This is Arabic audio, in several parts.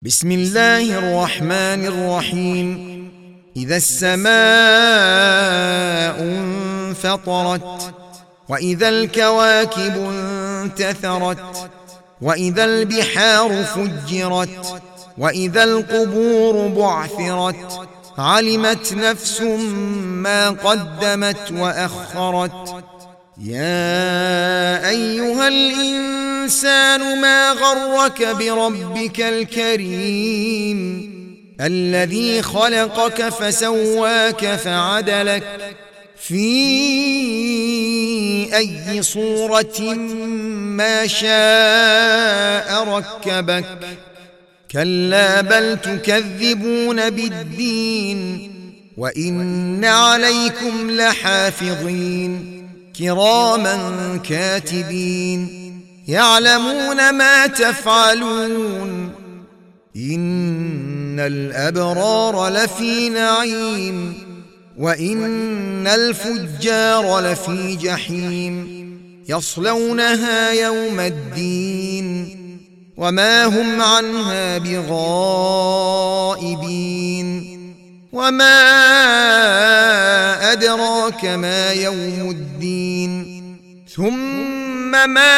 بسم الله الرحمن الرحيم. إذا السماء انفطرت، وإذا الكواكب انتثرت، وإذا البحار فجرت، وإذا القبور بعثرت، علمت نفس ما قدمت وأخرت. يا أيها الإنسان ما غرك بربك الكريم الذي خلقك فسواك فعدلك في أي صورة ما شاء ركبك. كلا بل تكذبون بالدين، وإن عليكم لحافظين كراما كاتبين يعلمون ما تفعلون. إن الأبرار لفي نعيم، وإن الفجار لفي جحيم يصلونها يوم الدين وما هم عنها بغائبين. وما أدراك ما يوم الدين، ثم ما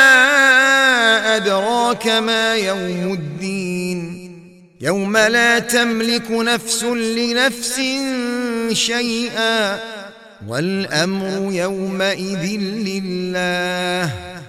أدراك ما يوم الدين. يوم لا تملك نفس لنفس شيئا، والأمر يومئذ لله.